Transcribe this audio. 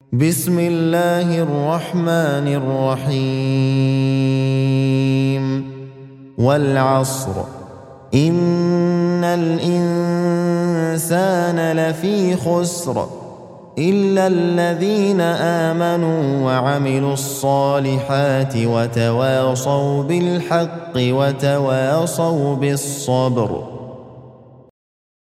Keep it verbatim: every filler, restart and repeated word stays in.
بسم الله الرحمن الرحيم والعصر إن الإنسان لفي خسر إلا الذين آمنوا وعملوا الصالحات وتواصوا بالحق وتواصوا بالصبر.